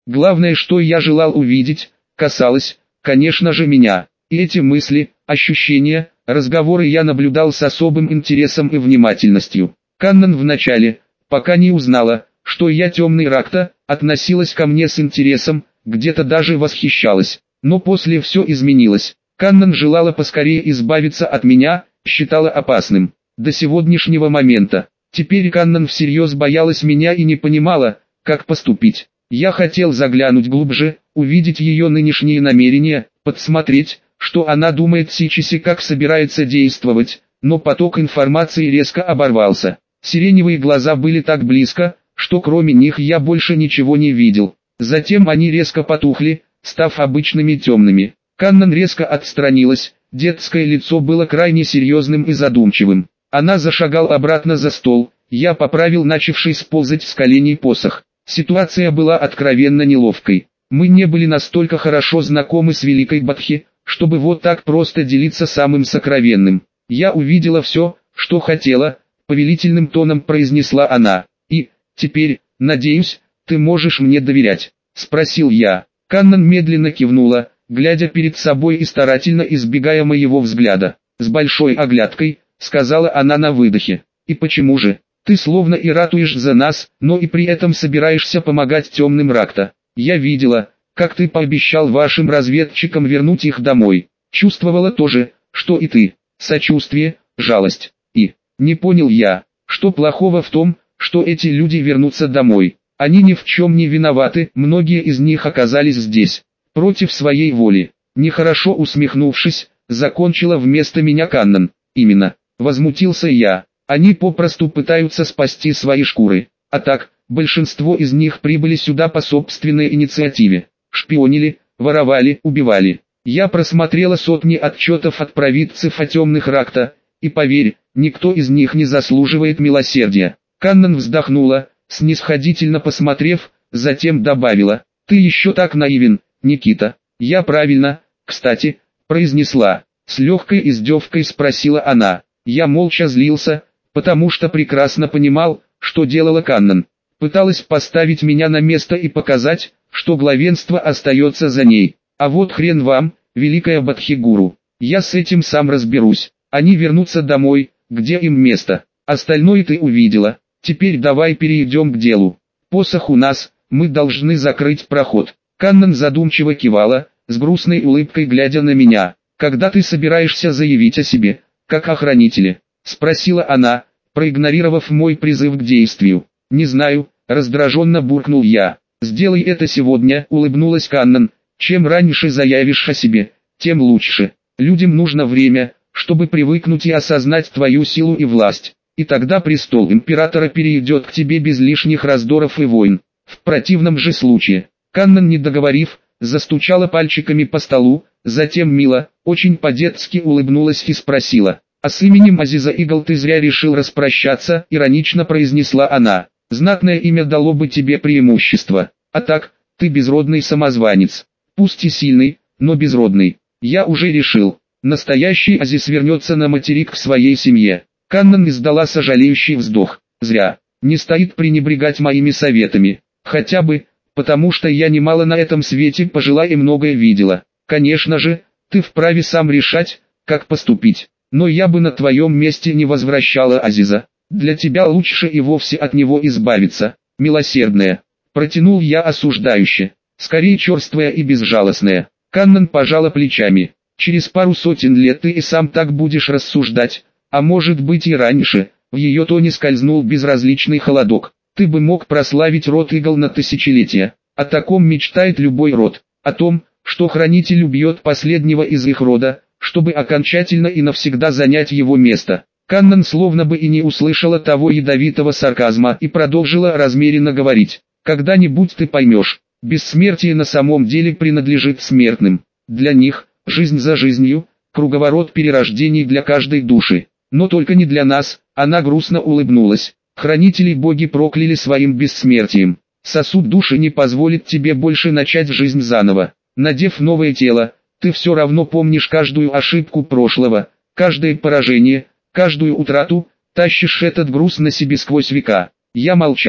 Главное, что я желал увидеть, касалось, конечно же, меня. И эти мысли, ощущения, разговоры я наблюдал с особым интересом и внимательностью. Каннан вначале, пока не узнала, что я темный Ракта, относилась ко мне с интересом, где-то даже восхищалась. Но после все изменилось. Каннан желала поскорее избавиться от меня, считала опасным. До сегодняшнего момента. Теперь Каннан всерьез боялась меня и не понимала, как поступить. Я хотел заглянуть глубже, увидеть ее нынешние намерения, подсмотреть, что она думает сейчас и как собирается действовать, но поток информации резко оборвался. Сиреневые глаза были так близко, что кроме них я больше ничего не видел. Затем они резко потухли, став обычными темными. Каннан резко отстранилась, детское лицо было крайне серьезным и задумчивым. Она зашагала обратно за стол, я поправил начавший сползать с коленей посох. Ситуация была откровенно неловкой. Мы не были настолько хорошо знакомы с Великой Бадхи, чтобы вот так просто делиться самым сокровенным. Я увидела все, что хотела, повелительным тоном произнесла она. И, теперь, надеюсь, ты можешь мне доверять, спросил я. Каннан медленно кивнула, глядя перед собой и старательно избегая моего взгляда. С большой оглядкой, сказала она на выдохе. И почему же? Ты словно и ратуешь за нас, но и при этом собираешься помогать темным Ракта. Я видела, как ты пообещал вашим разведчикам вернуть их домой. Чувствовала то же, что и ты. Сочувствие, жалость. И, не понял я, что плохого в том, что эти люди вернутся домой. Они ни в чем не виноваты, многие из них оказались здесь, против своей воли. Нехорошо усмехнувшись, закончила вместо меня Каннан. Именно, возмутился я. Они попросту пытаются спасти свои шкуры. А так, большинство из них прибыли сюда по собственной инициативе. Шпионили, воровали, убивали. Я просмотрела сотни отчетов от провидцев о темных Ракта, и поверь, никто из них не заслуживает милосердия. Каннан вздохнула, снисходительно посмотрев, затем добавила: «Ты еще так наивен, Никита». «Я правильно, кстати, произнесла», с легкой издевкой спросила она. Я молча злился, потому что прекрасно понимал, что делала Каннан. Пыталась поставить меня на место и показать, что главенство остается за ней. А вот хрен вам, Великая Бадхи-гуру. Я с этим сам разберусь. Они вернутся домой, где им место. Остальное ты увидела. Теперь давай перейдем к делу. Посох у нас, мы должны закрыть проход. Каннан задумчиво кивала, с грустной улыбкой глядя на меня. Когда ты собираешься заявить о себе, как охранителе? Спросила она, проигнорировав мой призыв к действию. Не знаю, раздраженно буркнул я. Сделай это сегодня, улыбнулась Каннан. Чем раньше заявишь о себе, тем лучше. Людям нужно время, чтобы привыкнуть и осознать твою силу и власть. И тогда престол императора перейдет к тебе без лишних раздоров и войн. В противном же случае, Каннан, не договорив, застучала пальчиками по столу, затем мило, очень по-детски улыбнулась и спросила: «А с именем Азиза Игл ты зря решил распрощаться», иронично произнесла она. «Знатное имя дало бы тебе преимущество, а так, ты безродный самозванец. Пусть и сильный, но безродный. Я уже решил, настоящий Азиз вернется на материк к своей семье». Каннан издала сожалеющий вздох. «Зря. Не стоит пренебрегать моими советами. Хотя бы, потому что я немало на этом свете пожила и многое видела. Конечно же, ты вправе сам решать, как поступить. Но я бы на твоем месте не возвращала Азиза. Для тебя лучше и вовсе от него избавиться, милосердная». Протянул я осуждающе. Скорее черствая и безжалостная. Каннан пожала плечами. «Через пару сотен лет ты и сам так будешь рассуждать, а может быть и раньше». В ее тоне скользнул безразличный холодок. «Ты бы мог прославить род Игл на тысячелетия. О таком мечтает любой род. О том, что хранитель убьет последнего из их рода, чтобы окончательно и навсегда занять его место». Каннан словно бы и не услышала того ядовитого сарказма и продолжила размеренно говорить. «Когда-нибудь ты поймешь, бессмертие на самом деле принадлежит смертным. Для них, жизнь за жизнью, круговорот перерождений для каждой души. Но только не для нас». Она грустно улыбнулась. «Хранителей боги прокляли своим бессмертием. Сосуд души не позволит тебе больше начать жизнь заново. Надев новое тело, ты все равно помнишь каждую ошибку прошлого, каждое поражение, каждую утрату, тащишь этот груз на себе сквозь века». Я молчал.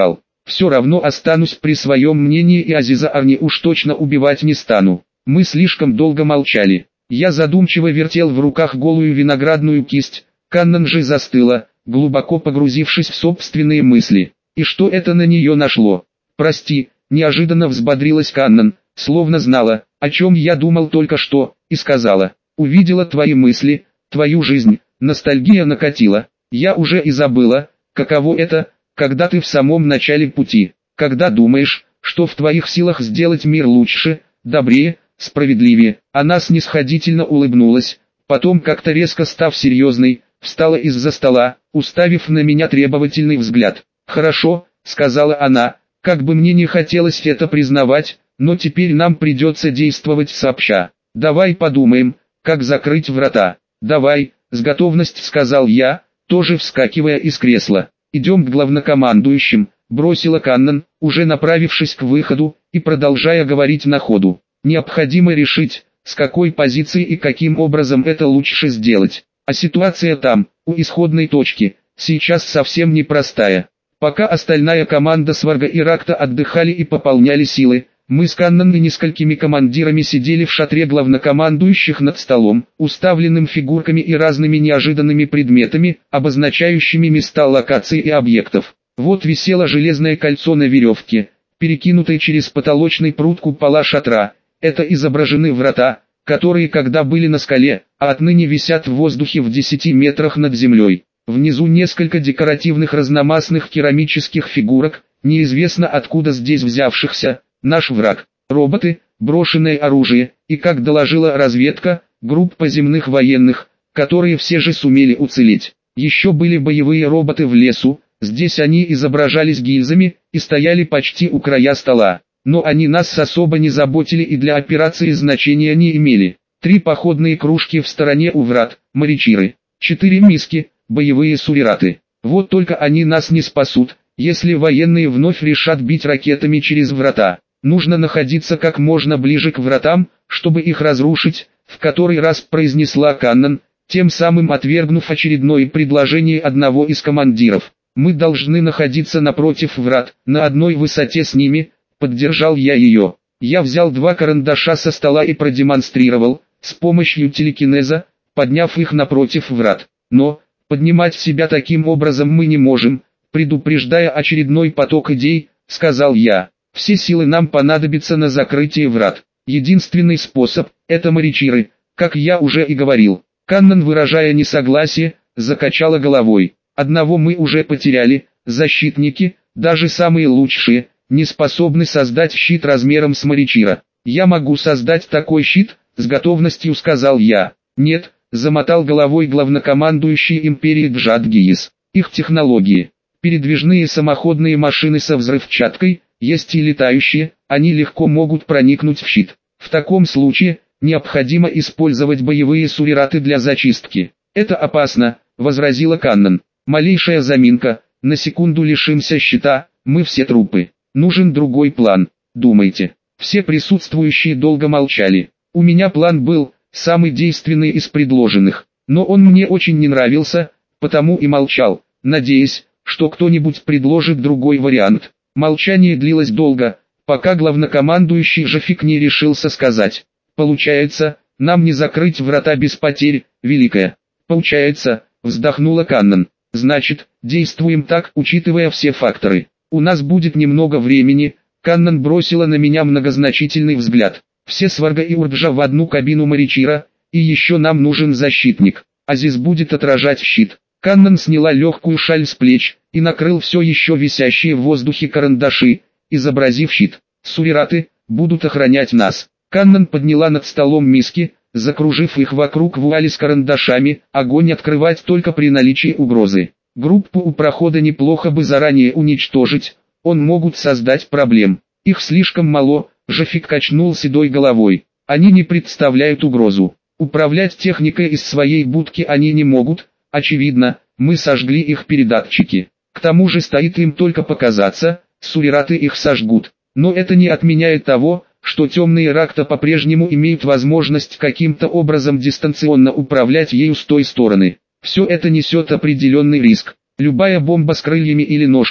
Все равно останусь при своем мнении и Азиза Арни уж точно убивать не стану. Мы слишком долго молчали. Я задумчиво вертел в руках голую виноградную кисть, Каннан же застыла, глубоко погрузившись в собственные мысли. И что это на нее нашло? «Прости», — неожиданно взбодрилась Каннан, словно знала, о чем я думал только что, и сказала: «Увидела твои мысли, твою жизнь, ностальгия накатила. Я уже и забыла, каково это, когда ты в самом начале пути, когда думаешь, что в твоих силах сделать мир лучше, добрее, справедливее». Она снисходительно улыбнулась, потом как-то резко став серьезной, встала из-за стола, уставив на меня требовательный взгляд. «Хорошо», — сказала она, — «как бы мне не хотелось это признавать, но теперь нам придется действовать сообща. Давай подумаем, как закрыть врата». «Давай», — с готовностью сказал я, тоже вскакивая из кресла. «Идем к главнокомандующим», — бросила Каннан, уже направившись к выходу, и продолжая говорить на ходу. «Необходимо решить, с какой позиции и каким образом это лучше сделать. А ситуация там, у исходной точки, сейчас совсем непростая. Пока остальная команда Сварга и Ракта отдыхали и пополняли силы, мы с Каннан и несколькими командирами сидели в шатре главнокомандующих над столом, уставленным фигурками и разными неожиданными предметами, обозначающими места локаций и объектов. Вот висело железное кольцо на веревке, перекинутой через потолочный прут купола шатра. Это изображены врата, которые когда были на скале, а отныне висят в воздухе в 10 метрах над землей. Внизу несколько декоративных разномастных керамических фигурок, неизвестно откуда здесь взявшихся. Наш враг, роботы, брошенное оружие, и, как доложила разведка, группа земных военных, которые все же сумели уцелеть. Еще были боевые роботы в лесу, здесь они изображались гильзами, и стояли почти у края стола. Но они нас особо не заботили и для операции значения не имели. 3 походные кружки в стороне у врат, морячиры, 4 миски, боевые сурираты. Вот только они нас не спасут, если военные вновь решат бить ракетами через врата. Нужно находиться как можно ближе к вратам, чтобы их разрушить, в который раз произнесла Каннан, тем самым отвергнув очередное предложение одного из командиров. Мы должны находиться напротив врат, на одной высоте с ними. Поддержал я ее. Я взял 2 карандаша со стола и продемонстрировал, с помощью телекинеза, подняв их напротив врат. Но, поднимать себя таким образом мы не можем, предупреждая очередной поток идей, сказал я. Все силы нам понадобятся на закрытие врат. Единственный способ – это морячиры, как я уже и говорил. Каннан, выражая несогласие, закачала головой. Одного мы уже потеряли, защитники, даже самые лучшие, не способны создать щит размером с морячира. Я могу создать такой щит, с готовностью сказал я. Нет, замотал головой главнокомандующий империи Джадгиис. Их технологии. Передвижные самоходные машины со взрывчаткой, есть и летающие, они легко могут проникнуть в щит. В таком случае, необходимо использовать боевые сурираты для зачистки. Это опасно, возразила Каннан. Малейшая заминка, на секунду лишимся щита, мы все трупы. Нужен другой план, думайте. Все присутствующие долго молчали. У меня план был, самый действенный из предложенных, но он мне очень не нравился, потому и молчал, надеясь, что кто-нибудь предложит другой вариант. Молчание длилось долго, пока главнокомандующий Жафик не решился сказать. «Получается, нам не закрыть врата без потерь, Великая». «Получается», вздохнула Каннан. «Значит, действуем так, учитывая все факторы. У нас будет немного времени». Каннан бросила на меня многозначительный взгляд. «Все Сварга и Урджа в одну кабину морячира, и еще нам нужен защитник. Азиз будет отражать щит». Каннан сняла легкую шаль с плеч и накрыл все еще висящие в воздухе карандаши, изобразив щит. «Сурираты будут охранять нас». Каннан подняла над столом миски, закружив их вокруг вуали с карандашами, огонь открывать только при наличии угрозы. Группу у прохода неплохо бы заранее уничтожить, он могут создать проблем. Их слишком мало, Жафик качнул седой головой. Они не представляют угрозу. Управлять техникой из своей будки они не могут, очевидно, мы сожгли их передатчики. К тому же стоит им только показаться, сурираты их сожгут. Но это не отменяет того, что темные Ракта по-прежнему имеют возможность каким-то образом дистанционно управлять ею с той стороны. Все это несет определенный риск. Любая бомба с крыльями или ножками,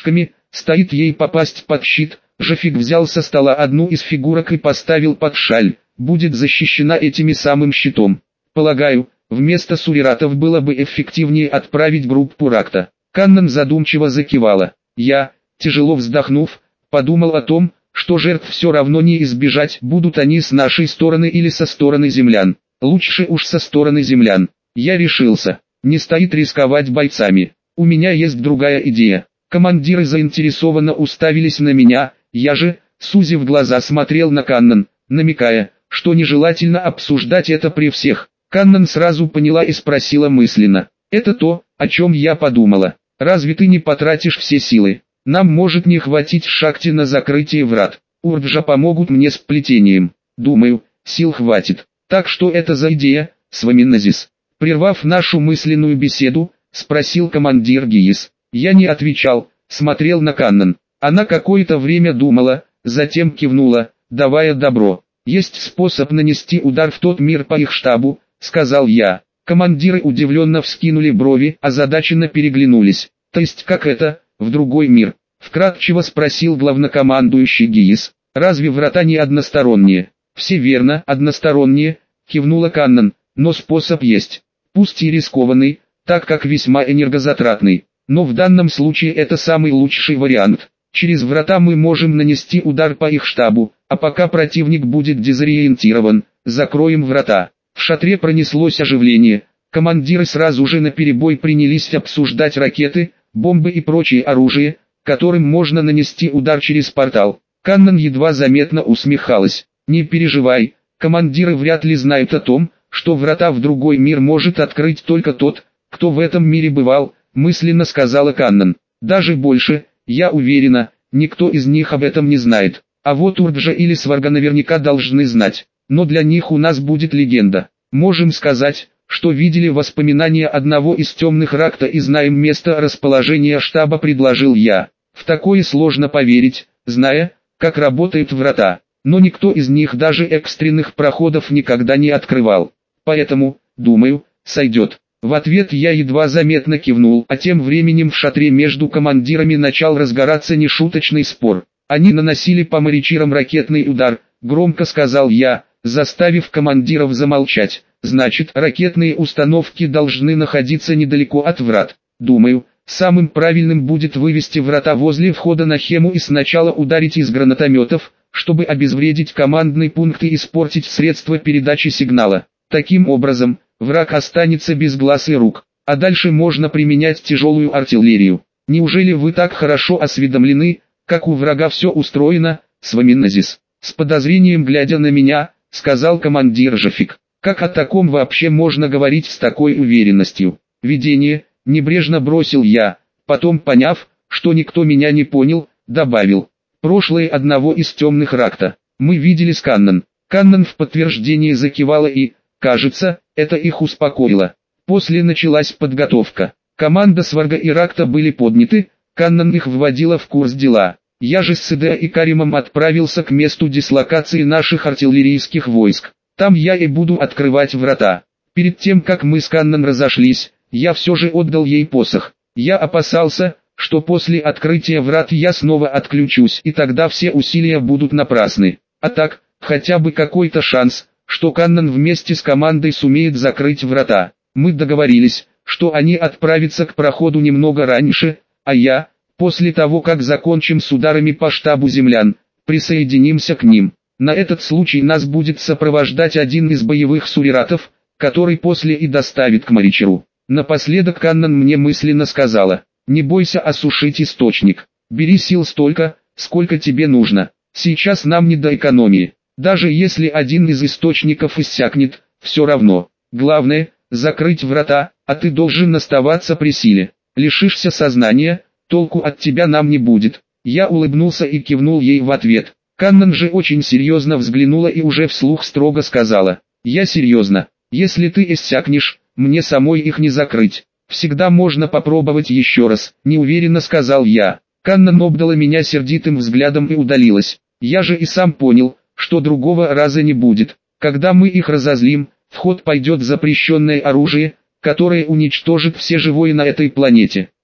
Стоит ей попасть под щит. Жафик взял со стола одну из фигурок и поставил под шаль, будет защищена этим самым щитом. Полагаю, вместо суриратов было бы эффективнее отправить группу ракта. Каннан задумчиво закивала. Я, тяжело вздохнув, подумал о том, что жертв все равно не избежать, будут они с нашей стороны или со стороны землян. Лучше уж со стороны землян. Я решился. Не стоит рисковать бойцами. У меня есть другая идея. Командиры заинтересованно уставились на меня, я же, сузив глаза, смотрел на Каннан, намекая, что нежелательно обсуждать это при всех. Каннан сразу поняла и спросила мысленно. Это то, о чем я подумала. Разве ты не потратишь все силы? Нам может не хватить шахти на закрытие врат. Урджа помогут мне с плетением. Думаю, сил хватит. Так что это за идея, Сваминазис? Прервав нашу мысленную беседу, спросил командир Гиис. Я не отвечал, смотрел на Каннан. Она какое-то время думала, затем кивнула, давая добро. «Есть способ нанести удар в тот мир по их штабу», — сказал я. Командиры удивленно вскинули брови, озадаченно переглянулись. «То есть как это, в другой мир?» — вкратчиво спросил главнокомандующий Гиис. «Разве врата не односторонние?» «Все верно, односторонние», — кивнула Каннан, — «но способ есть. Пусть и рискованный, так как весьма энергозатратный. Но в данном случае это самый лучший вариант. Через врата мы можем нанести удар по их штабу, а пока противник будет дезориентирован, закроем врата». В шатре пронеслось оживление. Командиры сразу же наперебой принялись обсуждать ракеты, бомбы и прочее оружие, которым можно нанести удар через портал. Каннан едва заметно усмехалась. «Не переживай, командиры вряд ли знают о том, что врата в другой мир может открыть только тот, кто в этом мире бывал», мысленно сказала Каннан. «Даже больше, я уверена, никто из них об этом не знает. А вот Урджа или Сварга наверняка должны знать. Но для них у нас будет легенда. Можем сказать, что видели воспоминания одного из темных ракта и знаем место расположения штаба», предложил я. В такое сложно поверить, зная, как работают врата. Но никто из них даже экстренных проходов никогда не открывал. Поэтому, думаю, сойдет. В ответ я едва заметно кивнул, а тем временем в шатре между командирами начал разгораться нешуточный спор. Они наносили по морячирам ракетный удар, громко сказал я, заставив командиров замолчать. Значит, ракетные установки должны находиться недалеко от врат. Думаю, самым правильным будет вывести врата возле входа на Хему и сначала ударить из гранатометов, чтобы обезвредить командный пункт и испортить средства передачи сигнала. Таким образом, враг останется без глаз и рук, а дальше можно применять тяжелую артиллерию. Неужели вы так хорошо осведомлены, как у врага все устроено, Сваминазис? С подозрением глядя на меня, сказал командир Жафик. Как о таком вообще можно говорить с такой уверенностью? Видение, небрежно бросил я, потом поняв, что никто меня не понял, добавил. Прошлое одного из темных ракта. Мы видели с Каннан. Каннан в подтверждение закивала и, кажется, это их успокоило. После началась подготовка. Команда Сварга и Ракта были подняты, Каннан их вводила в курс дела. Я же с Седеа и Каримом отправился к месту дислокации наших артиллерийских войск. Там я и буду открывать врата. Перед тем, как мы с Каннан разошлись, я все же отдал ей посох. Я опасался, что после открытия врат я снова отключусь, и тогда все усилия будут напрасны. А так, хотя бы какой-то шанс, что Каннан вместе с командой сумеет закрыть врата. Мы договорились, что они отправятся к проходу немного раньше, а я, после того как закончим с ударами по штабу землян, присоединимся к ним. На этот случай нас будет сопровождать один из боевых суриратов, который после и доставит к Моричеру. Напоследок Каннан мне мысленно сказала: «Не бойся осушить источник. Бери сил столько, сколько тебе нужно. Сейчас нам не до экономии. Даже если один из источников иссякнет, все равно. Главное – закрыть врата, а ты должен оставаться при силе. Лишишься сознания, толку от тебя нам не будет». Я улыбнулся и кивнул ей в ответ. Каннан же очень серьезно взглянула и уже вслух строго сказала: «Я серьезно. Если ты иссякнешь, мне самой их не закрыть. Всегда можно попробовать еще раз», – неуверенно сказал я. Каннан обдала меня сердитым взглядом и удалилась. Я же и сам понял, что другого раза не будет. Когда мы их разозлим, в ход пойдет запрещенное оружие, которое уничтожит все живое на этой планете.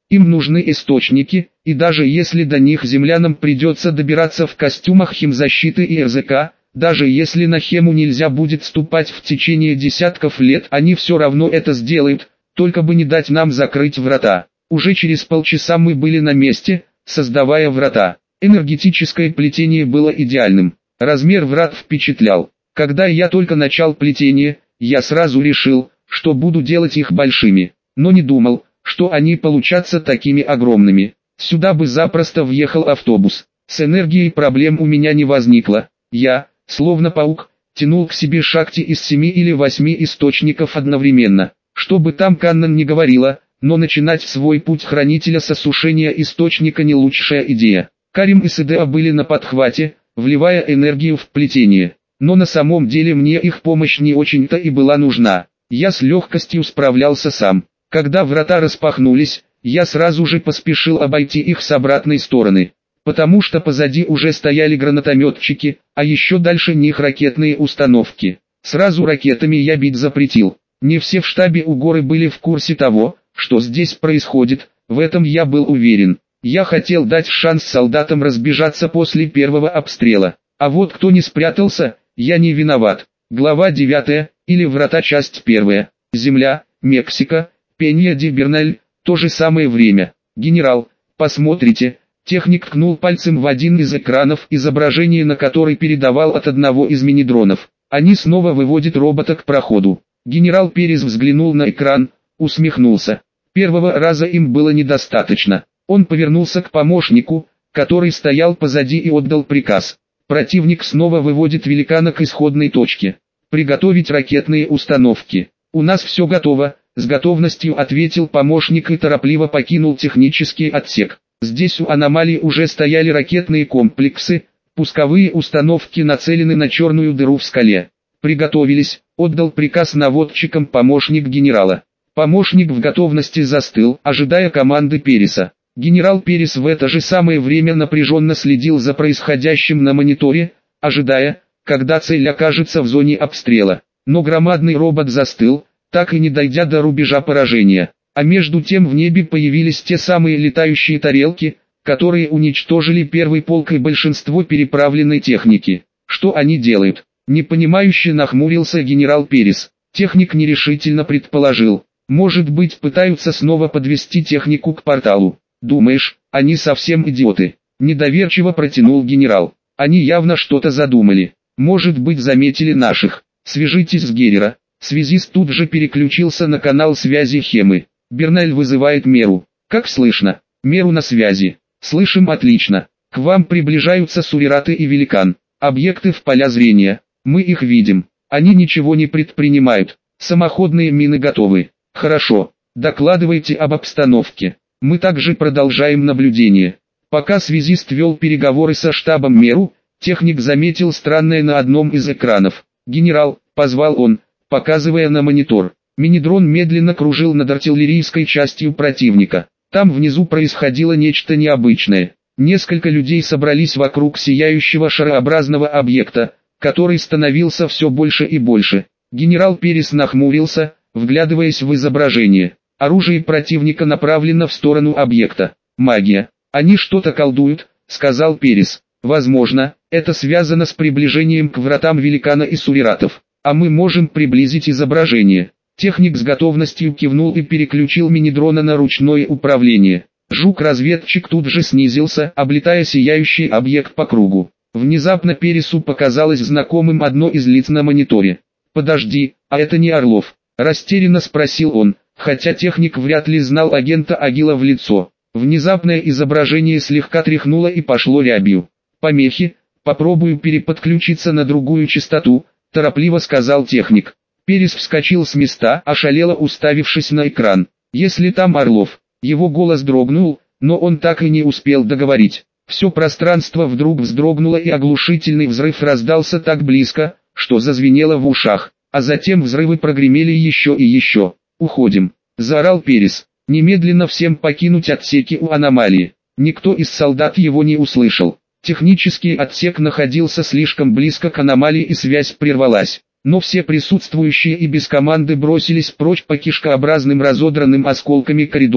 Им нужны источники, и даже если до них землянам придется добираться в костюмах химзащиты и РЗК, даже если на Хему нельзя будет ступать в течение десятков лет, они все равно это сделают, только бы не дать нам закрыть врата. Уже через полчаса мы были на месте, создавая врата. Энергетическое плетение было идеальным. Размер врат впечатлял. Когда я только начал плетение, я сразу решил, что буду делать их большими, но не думал, что они получатся такими огромными. Сюда бы запросто въехал автобус. С энергией проблем у меня не возникло. Я, словно паук, тянул к себе шахти из 7 или 8 источников одновременно. Что бы там Каннан не говорила, но начинать свой путь хранителя с осушения источника не лучшая идея. Карим и Седеа были на подхвате, вливая энергию в плетение. Но на самом деле мне их помощь не очень-то и была нужна. Я с легкостью справлялся сам. Когда врата распахнулись, я сразу же поспешил обойти их с обратной стороны, потому что позади уже стояли гранатометчики, а еще дальше них ракетные установки. Сразу ракетами я бить запретил. Не все в штабе у горы были в курсе того, что здесь происходит, в этом я был уверен. Я хотел дать шанс солдатам разбежаться после первого обстрела. А вот кто не спрятался, я не виноват. Глава 9, или Врата, часть 1. Земля, Мексика, Пенья-де-Берналь, то же самое время. Генерал, посмотрите. Техник ткнул пальцем в один из экранов, изображение на который передавал от одного из мини-дронов. Они снова выводят робота к проходу. Генерал Перес взглянул на экран, усмехнулся. Первого раза им было недостаточно. Он повернулся к помощнику, который стоял позади, и отдал приказ. Противник снова выводит великана к исходной точке. Приготовить ракетные установки. У нас все готово, с готовностью ответил помощник и торопливо покинул технический отсек. Здесь у аномалий уже стояли ракетные комплексы, пусковые установки нацелены на черную дыру в скале. Приготовились, отдал приказ наводчикам помощник генерала. Помощник в готовности застыл, ожидая команды Переса. Генерал Перес в это же самое время напряженно следил за происходящим на мониторе, ожидая, когда цель окажется в зоне обстрела. Но громадный робот застыл, так и не дойдя до рубежа поражения. А между тем в небе появились те самые летающие тарелки, которые уничтожили первый полк и большинство переправленной техники. Что они делают? Непонимающе нахмурился генерал Перес. Техник нерешительно предположил. Может быть, пытаются снова подвести технику к порталу. Думаешь, они совсем идиоты? Недоверчиво протянул генерал. Они явно что-то задумали. Может быть, заметили наших. Свяжитесь с Геррера. Связист тут же переключился на канал связи Хемы. Берналь вызывает Меру. Как слышно? Меру на связи. Слышим отлично. К вам приближаются Сурираты и Великан. Объекты в поля зрения. Мы их видим. Они ничего не предпринимают. Самоходные мины готовы. Хорошо. Докладывайте об обстановке. Мы также продолжаем наблюдение. Пока связист вел переговоры со штабом Меру, техник заметил странное на одном из экранов. «Генерал», — позвал он, показывая на монитор. Мини-дрон медленно кружил над артиллерийской частью противника. Там внизу происходило нечто необычное. Несколько людей собрались вокруг сияющего шарообразного объекта, который становился все больше и больше. Генерал Перес нахмурился, вглядываясь в изображение. Оружие противника направлено в сторону объекта. «Магия. Они что-то колдуют», — сказал Перес. «Возможно, это связано с приближением к вратам Великана и Суриратов. А мы можем приблизить изображение». Техник с готовностью кивнул и переключил мини-дрона на ручное управление. Жук-разведчик тут же снизился, облетая сияющий объект по кругу. Внезапно Пересу показалось знакомым одно из лиц на мониторе. «Подожди, а это не Орлов?» — растерянно спросил он, хотя техник вряд ли знал агента Агила в лицо. Внезапное изображение слегка тряхнуло и пошло рябью. «Помехи, попробую переподключиться на другую частоту», — торопливо сказал техник. Перес вскочил с места, ошалело уставившись на экран. «Если там Орлов». Его голос дрогнул, но он так и не успел договорить. Все пространство вдруг вздрогнуло, и оглушительный взрыв раздался так близко, что зазвенело в ушах. А затем взрывы прогремели еще и еще. «Уходим», — заорал Перес. «Немедленно всем покинуть отсеки у аномалии». Никто из солдат его не услышал. Технический отсек находился слишком близко к аномалии, и связь прервалась. Но все присутствующие и без команды бросились прочь по кишкообразным разодранным осколками коридорам.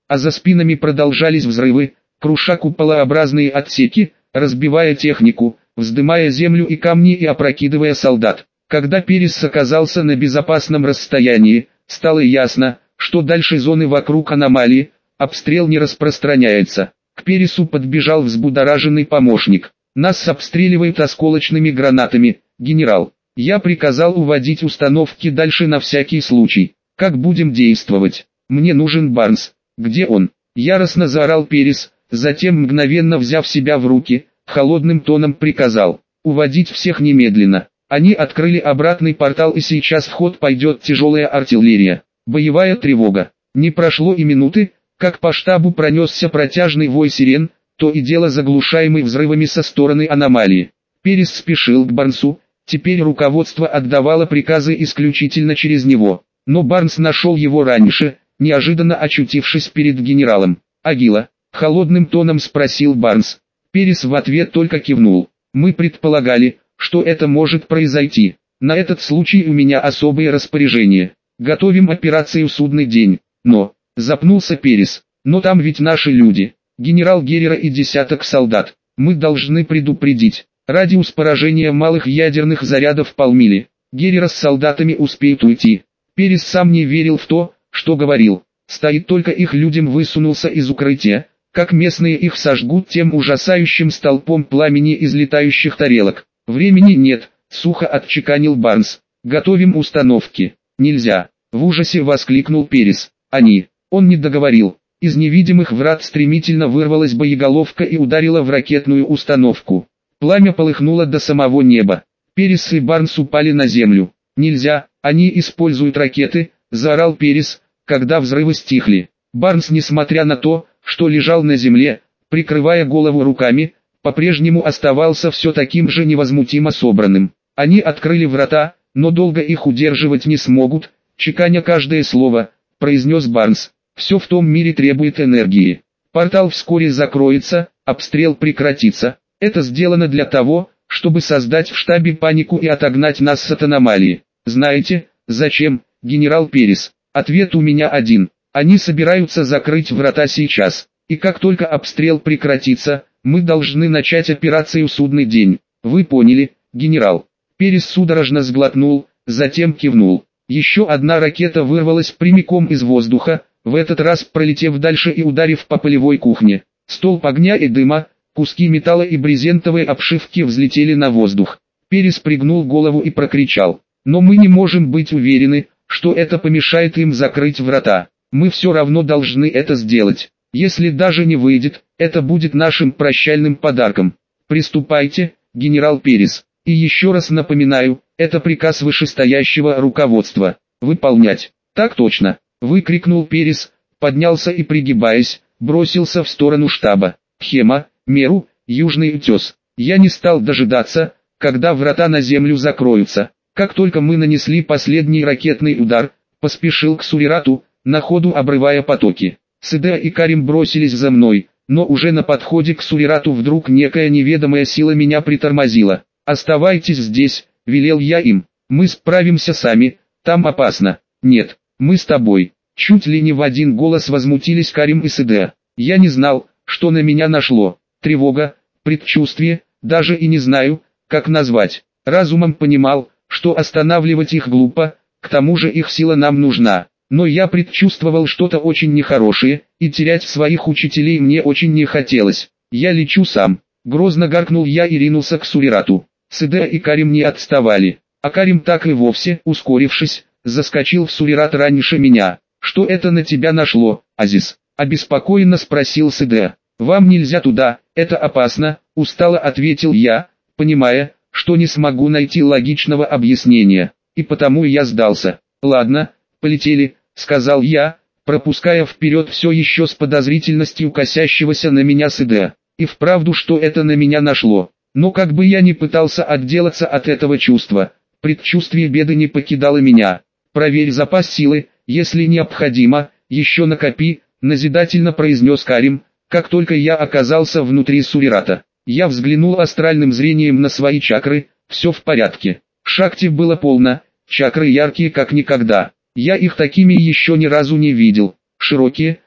а за спинами продолжались взрывы, круша куполообразные отсеки, разбивая технику, вздымая землю и камни и опрокидывая солдат. Когда Перес оказался на безопасном расстоянии, стало ясно, что дальше зоны вокруг аномалии, обстрел не распространяется. К Пересу подбежал взбудораженный помощник. «Нас обстреливают осколочными гранатами, генерал. Я приказал уводить установки дальше на всякий случай. Как будем действовать? Мне нужен Барнс. Где он?» Яростно заорал Перес, затем, мгновенно взяв себя в руки, холодным тоном приказал: «Уводить всех немедленно». Они открыли обратный портал, и сейчас в ход пойдет тяжелая артиллерия. Боевая тревога. Не прошло и минуты, как по штабу пронесся протяжный вой сирен, то и дело заглушаемый взрывами со стороны аномалии. Перес спешил к Барнсу, теперь руководство отдавало приказы исключительно через него. Но Барнс нашел его раньше, неожиданно очутившись перед генералом. «Агила?» — холодным тоном спросил Барнс. Перес в ответ только кивнул. «Мы предполагали, что это может произойти. На этот случай у меня особые распоряжения. Готовим операцию «Судный день». Но...» — запнулся Перес. «Но там ведь наши люди. Генерал Геррера и десяток солдат. Мы должны предупредить. Радиус поражения малых ядерных зарядов полмили. Геррера с солдатами успеют уйти». Перес сам не верил в то, что говорил. Стоит только их людям высунулся из укрытия, как местные их сожгут тем ужасающим столпом пламени из летающих тарелок. «Времени нет», — сухо отчеканил Барнс. «Готовим установки». «Нельзя», — в ужасе воскликнул Перес. «Они». Он не договорил. Из невидимых врат стремительно вырвалась боеголовка и ударила в ракетную установку. Пламя полыхнуло до самого неба. Перес и Барнс упали на землю. «Нельзя, они используют ракеты», — заорал Перес, когда взрывы стихли. Барнс, несмотря на то, что лежал на земле, прикрывая голову руками, по-прежнему оставался все таким же невозмутимо собранным. «Они открыли врата, но долго их удерживать не смогут», — чеканя каждое слово, произнес Барнс. «Все в том мире требует энергии. Портал вскоре закроется, обстрел прекратится. Это сделано для того, чтобы создать в штабе панику и отогнать нас с аномалии. Знаете, зачем, генерал Перес? Ответ у меня один. Они собираются закрыть врата сейчас. И как только обстрел прекратится, мы должны начать операцию «Судный день». Вы поняли, генерал?» Перес судорожно сглотнул, затем кивнул. Еще одна ракета вырвалась прямиком из воздуха, в этот раз пролетев дальше и ударив по полевой кухне. Столб огня и дыма, куски металла и брезентовой обшивки взлетели на воздух. Перес пригнул голову и прокричал: «Но мы не можем быть уверены, что это помешает им закрыть врата. Мы все равно должны это сделать. Если даже не выйдет, это будет нашим прощальным подарком. Приступайте, генерал Перес. И еще раз напоминаю, это приказ вышестоящего руководства. Выполнять». «Так точно», — выкрикнул Перес, поднялся и, пригибаясь, бросился в сторону штаба. «Хема, Меру, Южный утес». Я не стал дожидаться, когда врата на землю закроются. Как только мы нанесли последний ракетный удар, поспешил к Сурирату, на ходу обрывая потоки. Сида и Карим бросились за мной, но уже на подходе к Сурирату вдруг некая неведомая сила меня притормозила. «Оставайтесь здесь», — велел я им. «Мы справимся сами, там опасно». «Нет, мы с тобой». Чуть ли не в один голос возмутились Карим и Сида. Я не знал, что на меня нашло. Тревога, предчувствие, даже и не знаю, как назвать. Разумом понимал, что останавливать их глупо, к тому же их сила нам нужна. Но я предчувствовал что-то очень нехорошее, и терять своих учителей мне очень не хотелось. «Я лечу сам», — грозно гаркнул я и ринулся к Сурирату. Сида и Карим не отставали, а Карим так и вовсе, ускорившись, заскочил в Сурират раньше меня. «Что это на тебя нашло, Азиз?» — обеспокоенно спросил Сида. «Вам нельзя туда, это опасно», — устало ответил я, понимая, что не смогу найти логичного объяснения, и потому я сдался. «Ладно, полетели», — сказал я, пропуская вперед все еще с подозрительностью косящегося на меня Сида. И вправду, что это на меня нашло. Но как бы я ни пытался отделаться от этого чувства, предчувствие беды не покидало меня. «Проверь запас силы, если необходимо, еще накопи», — назидательно произнес Карим, как только я оказался внутри Сурирата. Я взглянул астральным зрением на свои чакры, все в порядке. Шакти было полно, чакры яркие как никогда. Я их такими еще ни разу не видел. Широкие,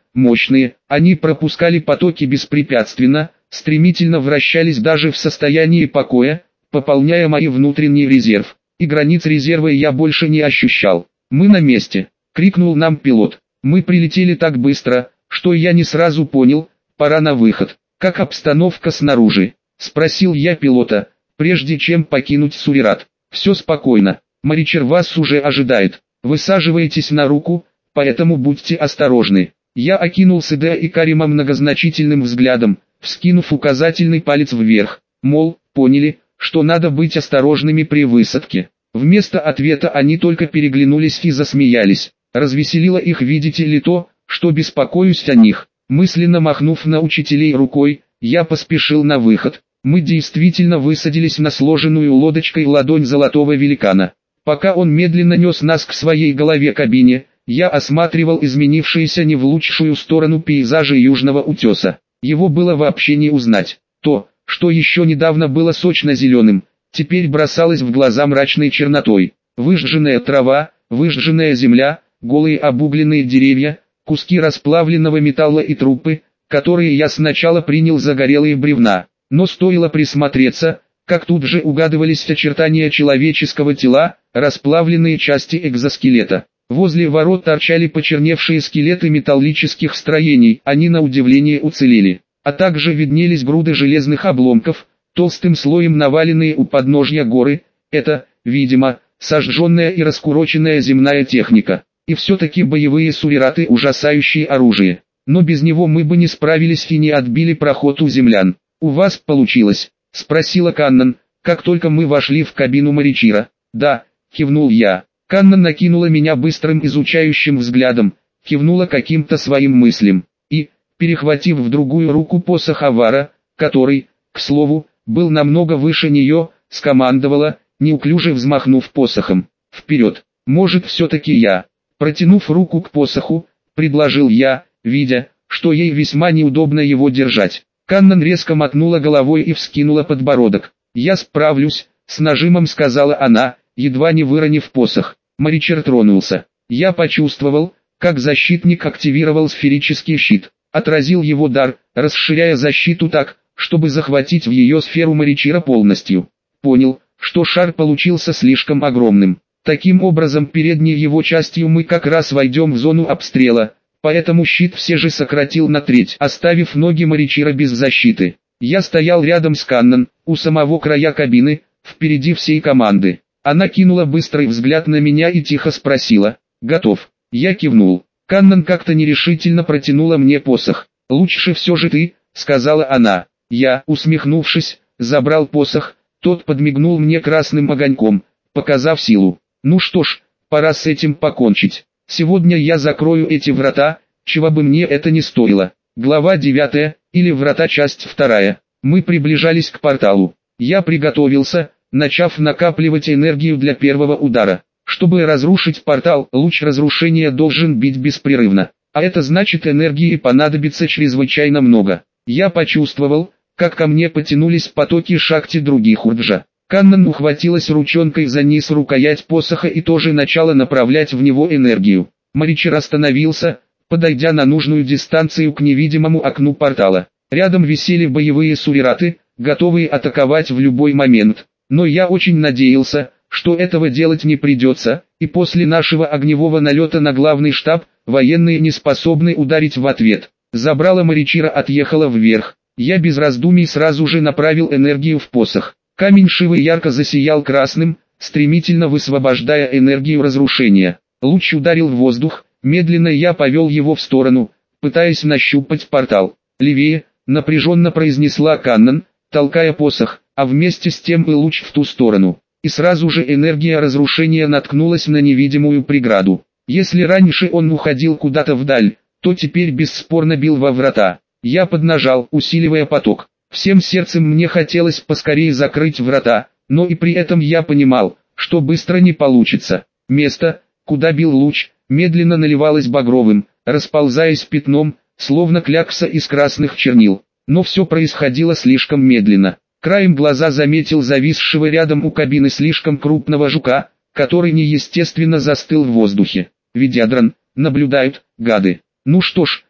мощные, они пропускали потоки беспрепятственно, стремительно вращались даже в состоянии покоя, пополняя мой внутренний резерв, и границ резерва я больше не ощущал. «Мы на месте!» — крикнул нам пилот. Мы прилетели так быстро, что я не сразу понял, пора на выход. «Как обстановка снаружи?» — спросил я пилота, прежде чем покинуть Сурират. «Все спокойно. Маричер вас уже ожидает. Высаживайтесь на руку, поэтому будьте осторожны». Я окинул Сэдэ и Карима многозначительным взглядом, вскинув указательный палец вверх, мол, поняли, что надо быть осторожными при высадке. Вместо ответа они только переглянулись и засмеялись. Развеселило их, видите ли, то, что беспокоюсь о них. Мысленно махнув на учителей рукой, я поспешил на выход. Мы действительно высадились на сложенную лодочкой ладонь золотого великана. Пока он медленно нес нас к своей голове кабине, я осматривал изменившиеся не в лучшую сторону пейзажи Южного утеса. Его было вообще не узнать. То, что еще недавно было сочно-зеленым, теперь бросалось в глаза мрачной чернотой. Выжженная трава, выжженная земля, голые обугленные деревья, куски расплавленного металла и трупы, которые я сначала принял за горелые бревна. Но стоило присмотреться, как тут же угадывались очертания человеческого тела, расплавленные части экзоскелета. Возле ворот торчали почерневшие скелеты металлических строений, они на удивление уцелели. А также виднелись груды железных обломков, толстым слоем наваленные у подножья горы. Это, видимо, сожженная и раскуроченная земная техника. И все-таки боевые сурираты — ужасающее оружие. Но без него мы бы не справились и не отбили проход у землян. «У вас получилось?» — спросила Каннан, как только мы вошли в кабину Маричира. «Да», — кивнул я. Каннан накинула меня быстрым изучающим взглядом, кивнула каким-то своим мыслям, и, перехватив в другую руку посох Авара, который, к слову, был намного выше нее, скомандовала, неуклюже взмахнув посохом. «Вперед! Может, все-таки я?» Протянув руку к посоху, предложил я, видя, что ей весьма неудобно его держать. Каннан резко мотнула головой и вскинула подбородок. «Я справлюсь», — с нажимом сказала она, едва не выронив посох. Маричер тронулся. Я почувствовал, как защитник активировал сферический щит, отразил его дар, расширяя защиту так, чтобы захватить в ее сферу Маричера полностью. Понял, что шар получился слишком огромным. Таким образом, передней его частью мы как раз войдем в зону обстрела, поэтому щит все же сократил на треть, оставив ноги Маричера без защиты. Я стоял рядом с Каннан, у самого края кабины, впереди всей команды. Она кинула быстрый взгляд на меня и тихо спросила: «Готов?» Я кивнул. Каннан как-то нерешительно протянула мне посох. «Лучше все же ты», — сказала она. Я, усмехнувшись, забрал посох, тот подмигнул мне красным огоньком, показав силу. «Ну что ж, пора с этим покончить. Сегодня я закрою эти врата, чего бы мне это ни стоило». Глава 9, или врата, часть 2. Мы приближались к порталу. Я приготовился, начав накапливать энергию для первого удара. Чтобы разрушить портал, луч разрушения должен бить беспрерывно. А это значит, энергии понадобится чрезвычайно много. Я почувствовал, как ко мне потянулись потоки шакти других урджа. Каннан ухватилась ручонкой за низ рукоять посоха и тоже начала направлять в него энергию. Маричер остановился, подойдя на нужную дистанцию к невидимому окну портала. Рядом висели боевые сурираты, готовые атаковать в любой момент. Но я очень надеялся, что этого делать не придется, и после нашего огневого налета на главный штаб, военные не способны ударить в ответ. Забрало Маричера отъехало вверх. Я без раздумий сразу же направил энергию в посох. Камень Шивы ярко засиял красным, стремительно высвобождая энергию разрушения. Луч ударил в воздух, медленно я повел его в сторону, пытаясь нащупать портал. «Левее», — напряженно произнесла Каннан, толкая посох, а вместе с тем и луч в ту сторону. И сразу же энергия разрушения наткнулась на невидимую преграду. Если раньше он уходил куда-то вдаль, то теперь бесспорно бил во врата. Я поднажал, усиливая поток. Всем сердцем мне хотелось поскорее закрыть врата, но и при этом я понимал, что быстро не получится. Место, куда бил луч, медленно наливалось багровым, расползаясь пятном, словно клякса из красных чернил. Но все происходило слишком медленно. Краем глаза заметил зависшего рядом у кабины слишком крупного жука, который неестественно застыл в воздухе. «Видядрон, наблюдают, гады». Ну что ж,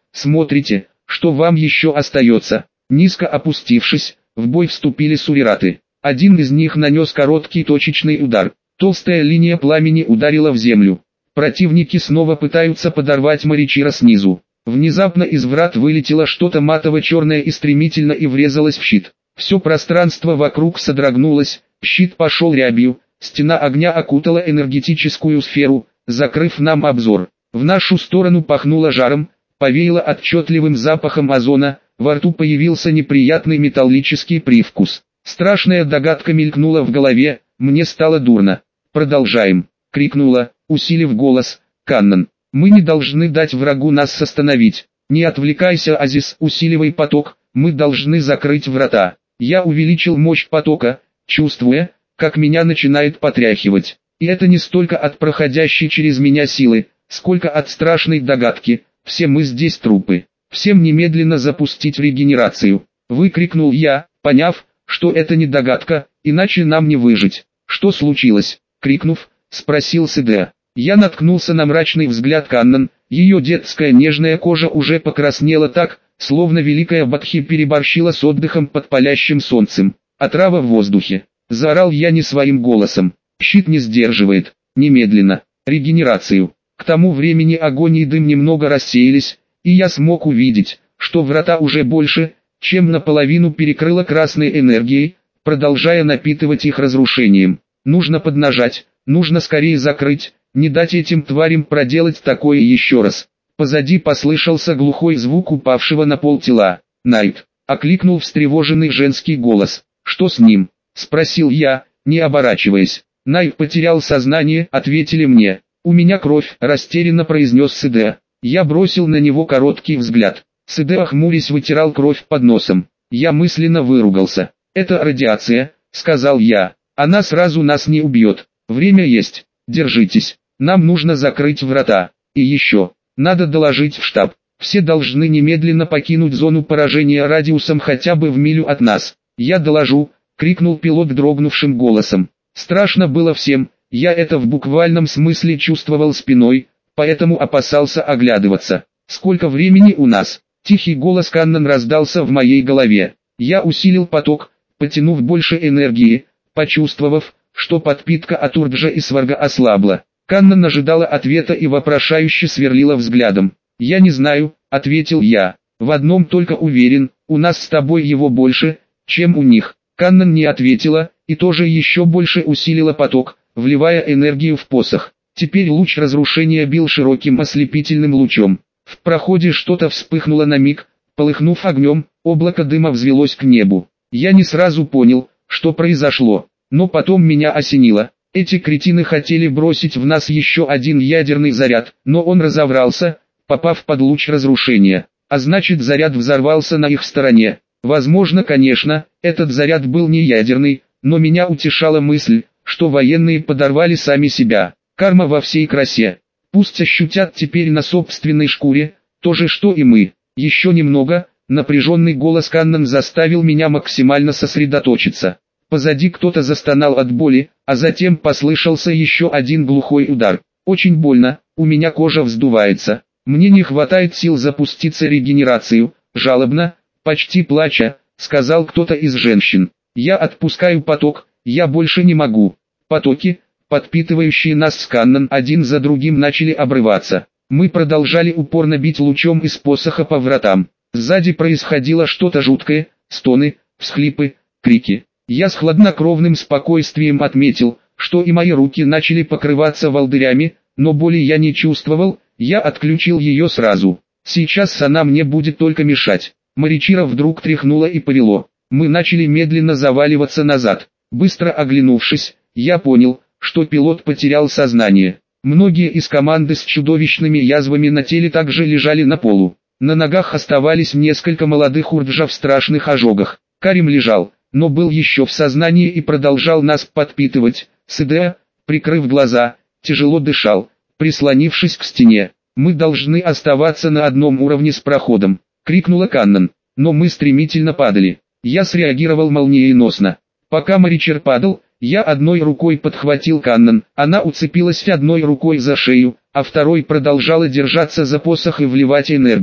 смотрите, что вам еще остается. Низко опустившись, в бой вступили сурираты. Один из них нанес короткий точечный удар. Толстая линия пламени ударила в землю. Противники снова пытаются подорвать Маричира снизу. Внезапно из врат вылетело что-то матово-черное и стремительно и врезалось в щит. Все пространство вокруг содрогнулось, щит пошел рябью, стена огня окутала энергетическую сферу, закрыв нам обзор. В нашу сторону пахнуло жаром, повеяло отчетливым запахом озона, во рту появился неприятный металлический привкус. Страшная догадка мелькнула в голове, мне стало дурно. «Продолжаем!» — крикнула, усилив голос, Каннан. «Мы не должны дать врагу нас остановить. Не отвлекайся, Азис, усиливай поток, мы должны закрыть врата». Я увеличил мощь потока, чувствуя, как меня начинает потряхивать. И это не столько от проходящей через меня силы, сколько от страшной догадки: все мы здесь трупы. Всем немедленно запустить регенерацию. Выкрикнул я, поняв, что это не догадка, иначе нам не выжить. «Что случилось?» — крикнув, спросил Седеа. Я наткнулся на мрачный взгляд Каннан, ее детская нежная кожа уже покраснела так, словно великая Бадхи переборщила с отдыхом под палящим солнцем. «Отрава в воздухе!» — заорал я не своим голосом. «Щит не сдерживает. Немедленно. Регенерацию». К тому времени огонь и дым немного рассеялись, и я смог увидеть, что врата уже больше, чем наполовину перекрыло красной энергией, продолжая напитывать их разрушением. Нужно поднажать, нужно скорее закрыть, не дать этим тварям проделать такое еще раз. Позади послышался глухой звук упавшего на пол тела. «Найт!» — окликнул встревоженный женский голос. «Что с ним?» — спросил я, не оборачиваясь. «Найт потерял сознание», — ответили мне. «У меня кровь», — растерянно произнес Седеа. Я бросил на него короткий взгляд. Седеа, хмурясь, вытирал кровь под носом. Я мысленно выругался. «Это радиация», — сказал я. «Она сразу нас не убьет. Время есть. Держитесь. Нам нужно закрыть врата. И еще. Надо доложить в штаб. Все должны немедленно покинуть зону поражения радиусом хотя бы в милю от нас». «Я доложу», — крикнул пилот дрогнувшим голосом. Страшно было всем, я это в буквальном смысле чувствовал спиной, поэтому опасался оглядываться. «Сколько времени у нас?» Тихий голос Каннан раздался в моей голове. Я усилил поток, потянув больше энергии, почувствовав, что подпитка от Урджа и Сварга ослабла. Каннан ожидала ответа и вопрошающе сверлила взглядом. «Я не знаю», — ответил я. «В одном только уверен, у нас с тобой его больше, чем у них». Каннан не ответила, и тоже еще больше усилила поток, вливая энергию в посох. Теперь луч разрушения бил широким ослепительным лучом. В проходе что-то вспыхнуло на миг, полыхнув огнем, облако дыма взвелось к небу. Я не сразу понял, что произошло, но потом меня осенило. Эти кретины хотели бросить в нас еще один ядерный заряд, но он разорвался, попав под луч разрушения. А значит, заряд взорвался на их стороне. Возможно, конечно, этот заряд был не ядерный, но меня утешала мысль, что военные подорвали сами себя. Карма во всей красе. Пусть ощутят теперь на собственной шкуре то же, что и мы. Еще немного. Напряженный голос Каннан заставил меня максимально сосредоточиться. Позади кто-то застонал от боли, а затем послышался еще один глухой удар. Очень больно, у меня кожа вздувается. Мне не хватает сил запуститься регенерацию. Жалобно, почти плача, сказал кто-то из женщин. Я отпускаю поток, я больше не могу. Потоки, подпитывающие нас с Каннан, один за другим начали обрываться. Мы продолжали упорно бить лучом из посоха по вратам. Сзади происходило что-то жуткое, стоны, всхлипы, крики. Я с хладнокровным спокойствием отметил, что и мои руки начали покрываться волдырями, но боли я не чувствовал, я отключил ее сразу. Сейчас она мне будет только мешать. Маричира вдруг тряхнуло и повело. Мы начали медленно заваливаться назад. Быстро оглянувшись, я понял, что пилот потерял сознание. Многие из команды с чудовищными язвами на теле также лежали на полу. На ногах оставались несколько молодых урджа в страшных ожогах. Карим лежал, но был еще в сознании и продолжал нас подпитывать. Седеа, прикрыв глаза, тяжело дышал, прислонившись к стене. «Мы должны оставаться на одном уровне с проходом», — крикнула Каннан. Но мы стремительно падали. Я среагировал молниеносно. Пока Маричер падал, я одной рукой подхватил Каннан, она уцепилась одной рукой за шею, а второй продолжала держаться за посох и вливать энергию.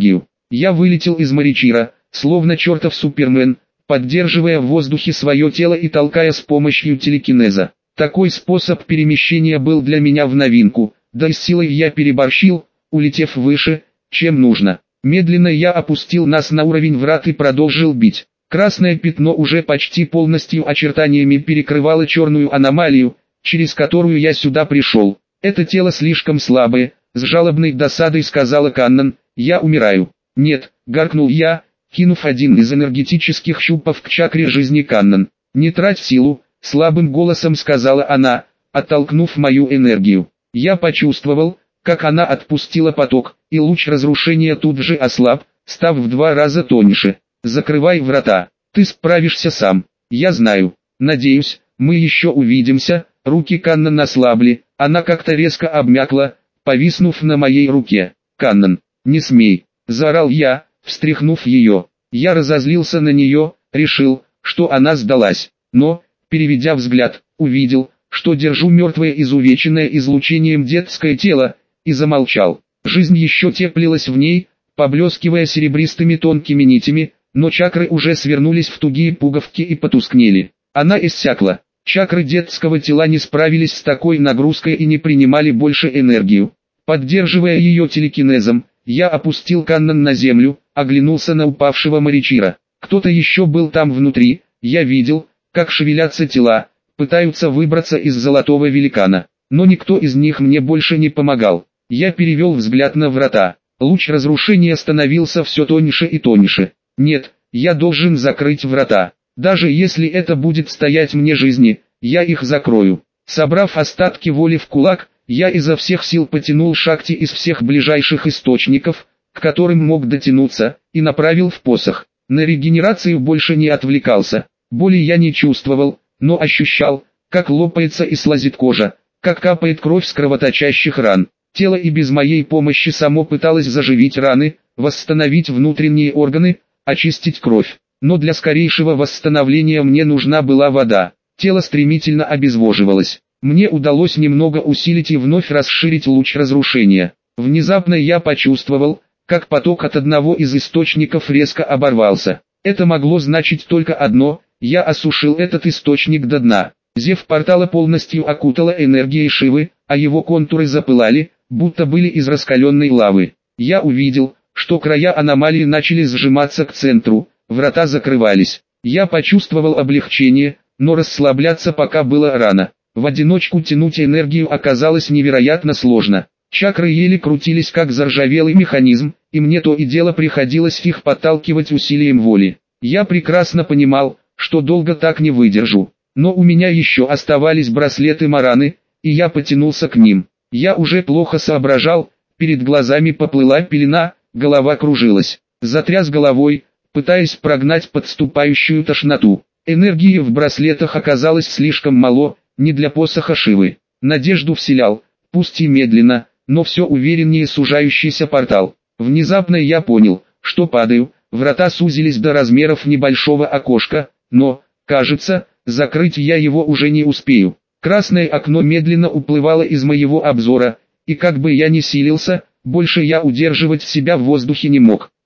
Я вылетел из Маричира, словно чертов Супермен, поддерживая в воздухе свое тело и толкая с помощью телекинеза. Такой способ перемещения был для меня в новинку, да и с силой я переборщил, улетев выше, чем нужно. Медленно я опустил нас на уровень врат и продолжил бить. Красное пятно уже почти полностью очертаниями перекрывало черную аномалию, через которую я сюда пришел. «Это тело слишком слабое», — с жалобной досадой сказала Каннан, — «я умираю». «Нет», — гаркнул я, кинув один из энергетических щупов к чакре жизни Каннан. «Не трать силу», — слабым голосом сказала она, оттолкнув мою энергию. Я почувствовал, как она отпустила поток, и луч разрушения тут же ослаб, став в 2 раза тоньше. «Закрывай врата, ты справишься сам, я знаю. Надеюсь, мы еще увидимся». Руки Каннан ослабли, она как-то резко обмякла, повиснув на моей руке. «Каннан, не смей!» – заорал я, встряхнув ее. Я разозлился на нее, решил, что она сдалась, но, переведя взгляд, увидел, что держу мертвое изувеченное излучением детское тело, и замолчал. Жизнь еще теплилась в ней, поблескивая серебристыми тонкими нитями, но чакры уже свернулись в тугие пуговки и потускнели. Она иссякла. Чакры детского тела не справились с такой нагрузкой и не принимали больше энергию. Поддерживая ее телекинезом, я опустил Каннан на землю, оглянулся на упавшего Маричира. Кто-то еще был там внутри, я видел, как шевелятся тела, пытаются выбраться из золотого великана. Но никто из них мне больше не помогал. Я перевел взгляд на врата. Луч разрушения становился все тоньше и тоньше. Нет, я должен закрыть врата. Даже если это будет стоять мне жизни, я их закрою. Собрав остатки воли в кулак, я изо всех сил потянул шакти из всех ближайших источников, к которым мог дотянуться, и направил в посох. На регенерацию больше не отвлекался. Боли я не чувствовал, но ощущал, как лопается и слазит кожа, как капает кровь с кровоточащих ран. Тело и без моей помощи само пыталось заживить раны, восстановить внутренние органы, очистить кровь. Но для скорейшего восстановления мне нужна была вода. Тело стремительно обезвоживалось. Мне удалось немного усилить и вновь расширить луч разрушения. Внезапно я почувствовал, как поток от одного из источников резко оборвался. Это могло значить только одно: я осушил этот источник до дна. Зев портала полностью окутала энергией Шивы, а его контуры запылали, будто были из раскаленной лавы. Я увидел, что края аномалии начали сжиматься к центру. Врата закрывались. Я почувствовал облегчение, но расслабляться пока было рано. В одиночку тянуть энергию оказалось невероятно сложно. Чакры еле крутились как заржавелый механизм, и мне то и дело приходилось их подталкивать усилием воли. Я прекрасно понимал, что долго так не выдержу. Но у меня еще оставались браслеты Мараны, и я потянулся к ним. Я уже плохо соображал, перед глазами поплыла пелена, голова кружилась. Затряс головой, пытаясь прогнать подступающую тошноту. Энергии в браслетах оказалось слишком мало, не для посоха Шивы. Надежду вселял, пусть и медленно, но все увереннее сужающийся портал. Внезапно я понял, что падаю, врата сузились до размеров небольшого окошка, но, кажется, закрыть я его уже не успею. Красное окно медленно уплывало из моего обзора, и как бы я ни силился, больше я удерживать себя в воздухе не мог.